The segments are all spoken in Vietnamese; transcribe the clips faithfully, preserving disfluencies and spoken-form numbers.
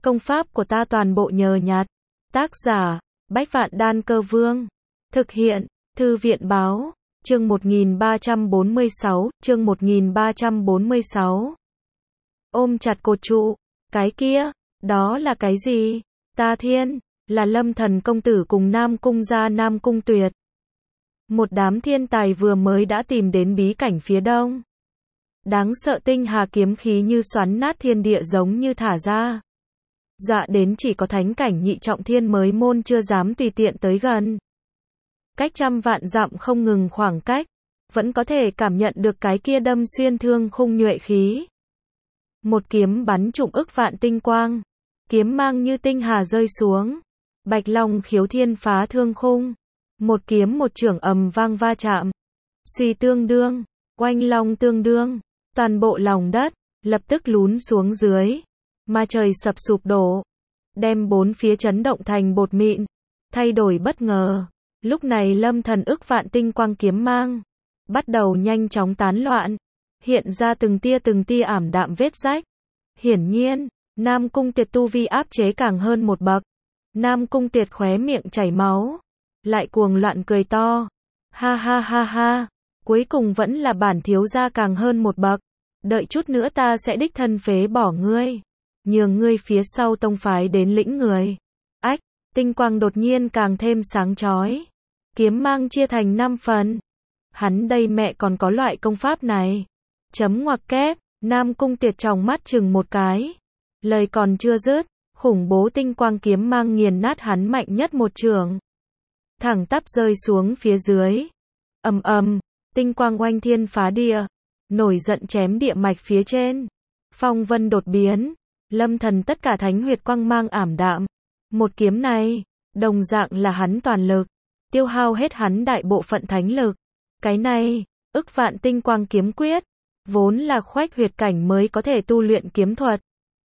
Công pháp của ta toàn bộ nhờ nhặt. Tác giả, Bách Vạn Đan Cơ Vương. Thực hiện, Thư viện Báo. Chương một nghìn ba trăm bốn mươi sáu, chương một nghìn ba trăm bốn mươi sáu. Ôm chặt cột trụ. Cái kia, đó là cái gì? Ta thiên, là Lâm Thần công tử cùng Nam Cung gia Nam Cung Tuyệt. Một đám thiên tài vừa mới đã tìm đến bí cảnh phía đông. Đáng sợ tinh hà kiếm khí như xoắn nát thiên địa giống như thả ra. Dọa đến chỉ có thánh cảnh nhị trọng thiên mới môn chưa dám tùy tiện tới gần. Cách trăm vạn dặm không ngừng khoảng cách, vẫn có thể cảm nhận được cái kia đâm xuyên thương khung nhuệ khí. Một kiếm bắn trụng ức vạn tinh quang, kiếm mang như tinh hà rơi xuống. Bạch Long khiếu thiên phá thương khung, một kiếm một chưởng ầm vang va chạm. Suy tương đương, oanh long tương đương, toàn bộ lòng đất lập tức lún xuống dưới, mà trời sập sụp đổ, đem bốn phía chấn động thành bột mịn, thay đổi bất ngờ. Lúc này Lâm Thần ức vạn tinh quang kiếm mang bắt đầu nhanh chóng tán loạn, hiện ra từng tia từng tia ảm đạm vết rách. Hiển nhiên, Nam Cung Tuyệt tu vi áp chế càng hơn một bậc. Nam Cung Tuyệt khóe miệng chảy máu, lại cuồng loạn cười to. Ha ha ha ha, cuối cùng vẫn là bản thiếu gia càng hơn một bậc. Đợi chút nữa ta sẽ đích thân phế bỏ ngươi, nhường ngươi phía sau tông phái đến lĩnh người. Ách, tinh quang đột nhiên càng thêm sáng chói. Kiếm mang chia thành năm phần. Hắn đây mẹ còn có loại công pháp này. Chấm ngoặc kép, Nam Cung Tuyệt tròng mắt chừng một cái. Lời còn chưa dứt, khủng bố tinh quang kiếm mang nghiền nát hắn mạnh nhất một chưởng. Thẳng tắp rơi xuống phía dưới. Ầm ầm, tinh quang oanh thiên phá địa, nổi giận chém địa mạch phía trên. Phong vân đột biến, Lâm Thần tất cả thánh huyệt quang mang ảm đạm. Một kiếm này, đồng dạng là hắn toàn lực, tiêu hao hết hắn đại bộ phận thánh lực. Cái này, ức vạn tinh quang kiếm quyết, vốn là khoách huyệt cảnh mới có thể tu luyện kiếm thuật.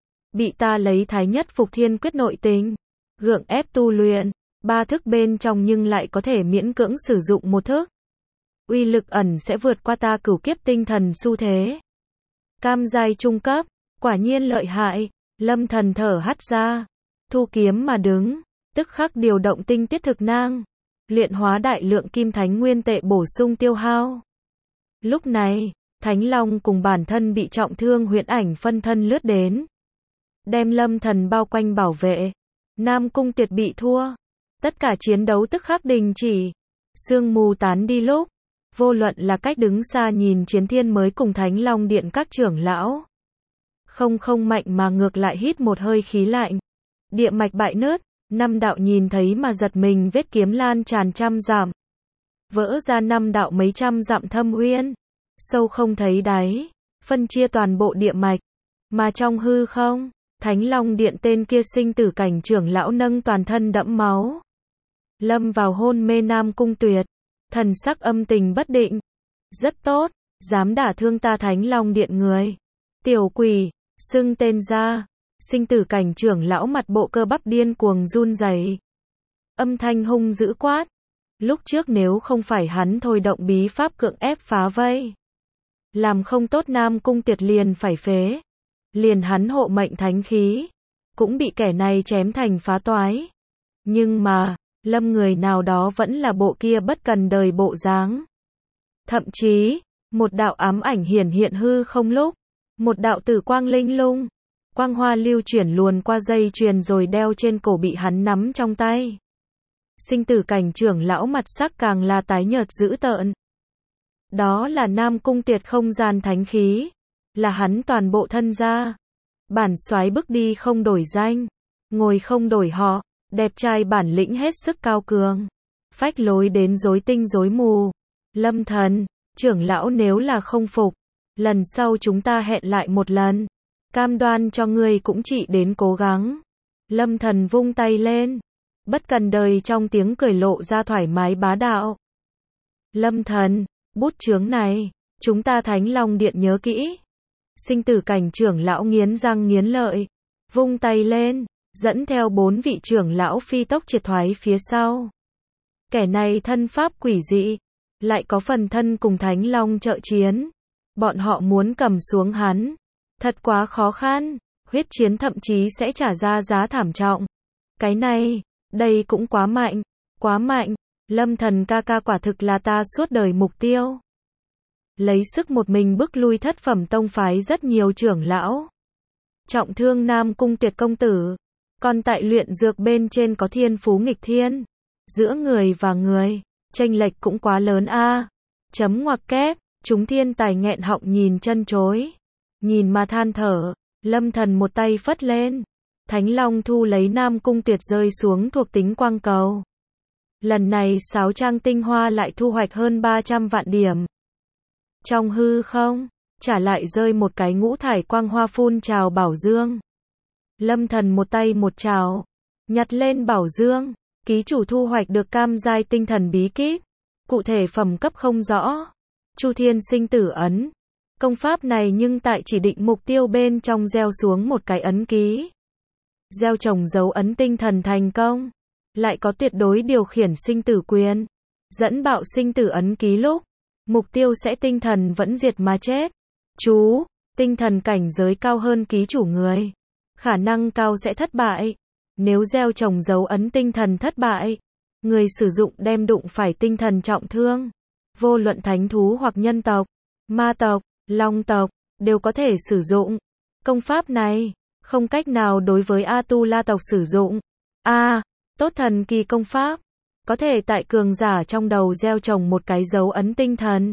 Bị ta lấy thái nhất phục thiên quyết nội tình, gượng ép tu luyện, ba thức bên trong nhưng lại có thể miễn cưỡng sử dụng một thức. Uy lực ẩn sẽ vượt qua ta cửu kiếp tinh thần xu thế. Cam giai trung cấp, quả nhiên lợi hại. Lâm Thần thở hắt ra, thu kiếm mà đứng, tức khắc điều động tinh tiết thực nang, luyện hóa đại lượng kim thánh nguyên tệ bổ sung tiêu hao. Lúc này, Thánh Long cùng bản thân bị trọng thương huyễn ảnh phân thân lướt đến, đem Lâm Thần bao quanh bảo vệ. Nam Cung Tuyệt bị thua, tất cả chiến đấu tức khắc đình chỉ. Sương mù tán đi lúc, vô luận là cách đứng xa nhìn Chiến Thiên mới cùng Thánh Long Điện các trưởng lão, không không mạnh mà ngược lại hít một hơi khí lạnh. Địa mạch bại nứt, năm đạo nhìn thấy mà giật mình vết kiếm lan tràn trăm dặm, vỡ ra năm đạo mấy trăm dặm thâm uyên, sâu không thấy đáy, phân chia toàn bộ địa mạch. Mà trong hư không, Thánh Long Điện tên kia sinh tử cảnh trưởng lão nâng toàn thân đẫm máu, lâm vào hôn mê. Nam Cung Tuyệt, thần sắc âm tình bất định. Rất tốt, dám đả thương ta Thánh Long Điện người. Tiểu quỷ, xưng tên ra. Sinh tử cảnh trưởng lão mặt bộ cơ bắp điên cuồng run rẩy, âm thanh hung dữ quát. Lúc trước nếu không phải hắn thôi động bí pháp cưỡng ép phá vây, làm không tốt Nam Cung Tuyệt liền phải phế. Liền hắn hộ mệnh thánh khí, cũng bị kẻ này chém thành phá toái. Nhưng mà, Lâm người nào đó vẫn là bộ kia bất cần đời bộ dáng. Thậm chí, một đạo ám ảnh hiển hiện hư không lúc, một đạo tử quang linh lung, quang hoa lưu chuyển luồn qua dây chuyền rồi đeo trên cổ bị hắn nắm trong tay. Sinh tử cảnh trưởng lão mặt sắc càng là tái nhợt dữ tợn. Đó là Nam Cung Tuyệt không gian thánh khí, là hắn toàn bộ thân gia. Bản soái bước đi không đổi danh, ngồi không đổi họ, đẹp trai bản lĩnh hết sức cao cường, phách lối đến rối tinh rối mù. Lâm Thần, trưởng lão nếu là không phục, lần sau chúng ta hẹn lại một lần, cam đoan cho ngươi cũng chỉ đến cố gắng. Lâm Thần vung tay lên, bất cần đời trong tiếng cười lộ ra thoải mái bá đạo. Lâm Thần, bút chướng này, chúng ta Thánh Long Điện nhớ kỹ. Sinh tử cảnh trưởng lão nghiến răng nghiến lợi, vung tay lên, dẫn theo bốn vị trưởng lão phi tốc triệt thoái phía sau. Kẻ này thân pháp quỷ dị, lại có phần thân cùng Thánh Long trợ chiến. Bọn họ muốn cầm xuống hắn, thật quá khó khăn. Huyết chiến thậm chí sẽ trả ra giá thảm trọng. Cái này, đây cũng quá mạnh, quá mạnh, Lâm Thần ca ca quả thực là ta suốt đời mục tiêu. Lấy sức một mình bức lui thất phẩm tông phái rất nhiều trưởng lão. Trọng thương Nam Cung Tuyệt công tử, còn tại luyện dược bên trên có thiên phú nghịch thiên. Giữa người và người, chênh lệch cũng quá lớn a. Chấm ngoặc kép, chúng thiên tài nghẹn họng nhìn chân chối. Nhìn mà than thở, Lâm Thần một tay phất lên. Thánh Long thu lấy Nam Cung Tuyệt rơi xuống thuộc tính quang cầu. Lần này sáu trang tinh hoa lại thu hoạch hơn ba trăm vạn điểm. Trong hư không, trả lại rơi một cái ngũ thải quang hoa phun trào bảo dương. Lâm Thần một tay một trào, nhặt lên bảo dương, ký chủ thu hoạch được cam giai tinh thần bí kíp, cụ thể phẩm cấp không rõ. Chu Thiên sinh tử ấn, công pháp này nhưng tại chỉ định mục tiêu bên trong gieo xuống một cái ấn ký. Gieo trồng dấu ấn tinh thần thành công, lại có tuyệt đối điều khiển sinh tử quyền, dẫn bạo sinh tử ấn ký lúc, mục tiêu sẽ tinh thần vẫn diệt mà chết. Chú, tinh thần cảnh giới cao hơn ký chủ người, khả năng cao sẽ thất bại. Nếu gieo trồng dấu ấn tinh thần thất bại, người sử dụng đem đụng phải tinh thần trọng thương. Vô luận thánh thú hoặc nhân tộc, ma tộc, long tộc, đều có thể sử dụng. Công pháp này, không cách nào đối với A-tu-la tộc sử dụng. A, tốt thần kỳ công pháp, có thể tại cường giả trong đầu gieo trồng một cái dấu ấn tinh thần.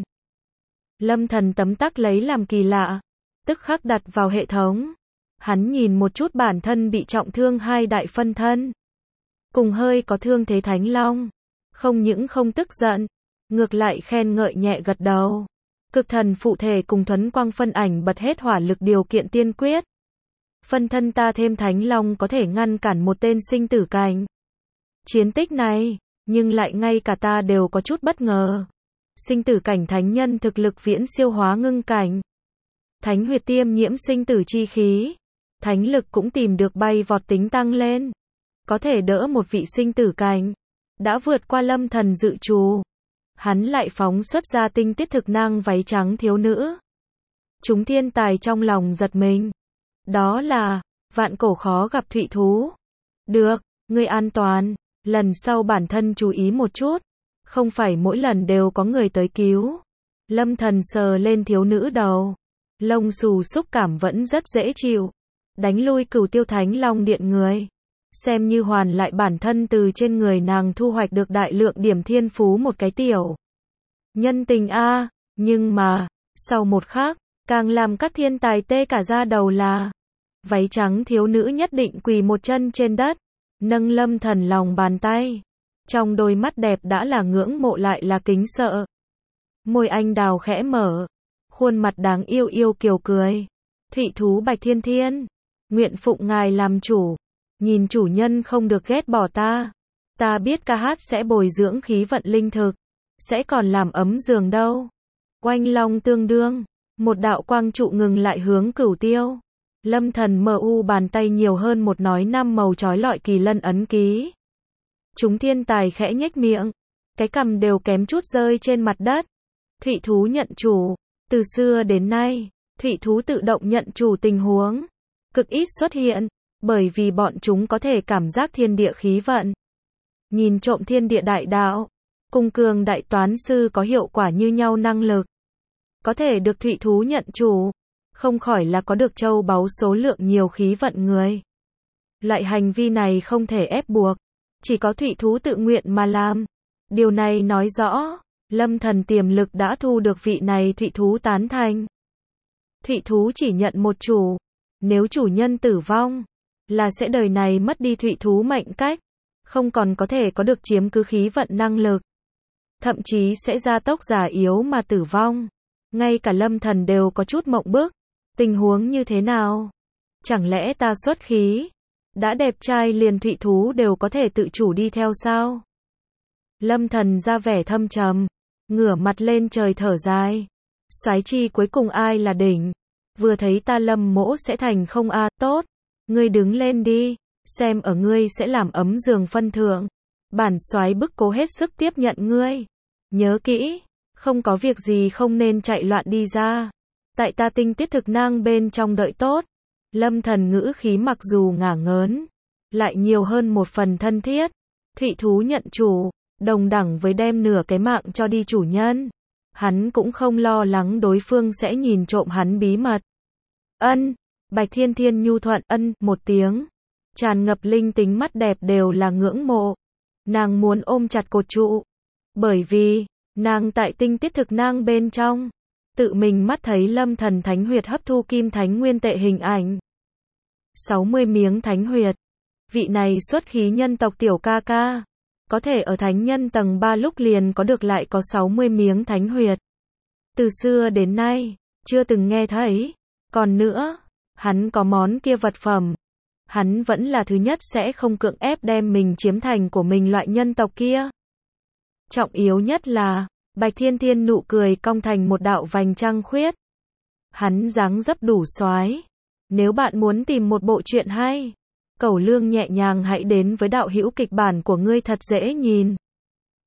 Lâm Thần tấm tắc lấy làm kỳ lạ, tức khắc đặt vào hệ thống. Hắn nhìn một chút bản thân bị trọng thương hai đại phân thân, cùng hơi có thương thế Thánh Long, không những không tức giận, ngược lại khen ngợi nhẹ gật đầu. Cực thần phụ thể cùng thuấn quang phân ảnh bật hết hỏa lực điều kiện tiên quyết. Phân thân ta thêm Thánh Long có thể ngăn cản một tên sinh tử cảnh. Chiến tích này, nhưng lại ngay cả ta đều có chút bất ngờ. Sinh tử cảnh thánh nhân thực lực viễn siêu hóa ngưng cảnh. Thánh huyệt tiêm nhiễm sinh tử chi khí. Thánh lực cũng tìm được bay vọt tính tăng lên. Có thể đỡ một vị sinh tử cảnh. Đã vượt qua Lâm Thần dự trù. Hắn lại phóng xuất ra tinh tiết thực năng váy trắng thiếu nữ. Chúng thiên tài trong lòng giật mình. Đó là, vạn cổ khó gặp thụy thú. Được, ngươi an toàn. Lần sau bản thân chú ý một chút. Không phải mỗi lần đều có người tới cứu. Lâm Thần sờ lên thiếu nữ đầu. Lông xù xúc cảm vẫn rất dễ chịu. Đánh lui Cửu Tiêu Thánh Long điện người. Xem như hoàn lại bản thân từ trên người nàng thu hoạch được đại lượng điểm thiên phú một cái tiểu. Nhân tình a, nhưng mà, sau một khắc, càng làm các thiên tài tê cả da đầu là. Váy trắng thiếu nữ nhất định quỳ một chân trên đất. Nâng Lâm Thần lòng bàn tay. Trong đôi mắt đẹp đã là ngưỡng mộ lại là kính sợ. Môi anh đào khẽ mở. Khuôn mặt đáng yêu yêu kiều cười. Thụy thú Bạch Thiên Thiên. Nguyện phụng ngài làm chủ. Nhìn chủ nhân không được ghét bỏ ta. Ta biết ca hát sẽ bồi dưỡng khí vận linh thực. Sẽ còn làm ấm giường đâu. Oanh long tương đương. Một đạo quang trụ ngừng lại hướng Cửu Tiêu. Lâm Thần mờ u bàn tay nhiều hơn một nói năm màu chói lọi kỳ lân ấn ký. Chúng thiên tài khẽ nhếch miệng. Cái cằm đều kém chút rơi trên mặt đất. Thụy thú nhận chủ. Từ xưa đến nay, thụy thú tự động nhận chủ tình huống. Cực ít xuất hiện. Bởi vì bọn chúng có thể cảm giác thiên địa khí vận. Nhìn trộm thiên địa đại đạo. Cùng cường đại toán sư có hiệu quả như nhau năng lực. Có thể được thụy thú nhận chủ. Không khỏi là có được châu báu số lượng nhiều khí vận người. Loại hành vi này không thể ép buộc. Chỉ có thụy thú tự nguyện mà làm. Điều này nói rõ, Lâm Thần tiềm lực đã thu được vị này thụy thú tán thành. Thụy thú chỉ nhận một chủ. Nếu chủ nhân tử vong, là sẽ đời này mất đi thụy thú mệnh cách. Không còn có thể có được chiếm cứ khí vận năng lực. Thậm chí sẽ gia tốc già yếu mà tử vong. Ngay cả Lâm Thần đều có chút mộng bức. Tình huống như thế nào? Chẳng lẽ ta xuất khí? Đã đẹp trai liền thụy thú đều có thể tự chủ đi theo sao? Lâm Thần ra vẻ thâm trầm, ngửa mặt lên trời thở dài. Soái chi cuối cùng ai là đỉnh? Vừa thấy ta Lâm mỗ sẽ thành không a, tốt. Ngươi đứng lên đi, xem ở ngươi sẽ làm ấm giường phân thượng. Bản soái bức cố hết sức tiếp nhận ngươi. Nhớ kỹ, không có việc gì không nên chạy loạn đi ra. Tại ta tinh tiết thực năng bên trong đợi tốt. Lâm Thần ngữ khí mặc dù ngả ngớn, lại nhiều hơn một phần thân thiết. Thụy thú nhận chủ, đồng đẳng với đem nửa cái mạng cho đi chủ nhân. Hắn cũng không lo lắng đối phương sẽ nhìn trộm hắn bí mật. Ân, Bạch Thiên Thiên nhu thuận ân một tiếng. Tràn ngập linh tính mắt đẹp đều là ngưỡng mộ. Nàng muốn ôm chặt cột trụ. Bởi vì, nàng tại tinh tiết thực nang bên trong. Tự mình mắt thấy Lâm Thần thánh huyệt hấp thu kim thánh nguyên tệ hình ảnh. sáu mươi miếng thánh huyệt. Vị này xuất khí nhân tộc tiểu ca ca. Có thể ở thánh nhân tầng ba lúc liền có được lại có sáu mươi miếng thánh huyệt. Từ xưa đến nay, chưa từng nghe thấy. Còn nữa, hắn có món kia vật phẩm. Hắn vẫn là thứ nhất sẽ không cưỡng ép đem mình chiếm thành của mình loại nhân tộc kia. Trọng yếu nhất là, Bạch Thiên Thiên nụ cười cong thành một đạo vành trăng khuyết. Hắn dáng dấp đủ soái. Nếu bạn muốn tìm một bộ truyện hay, Cẩu Lương nhẹ nhàng hãy đến với đạo hữu kịch bản của ngươi thật dễ nhìn.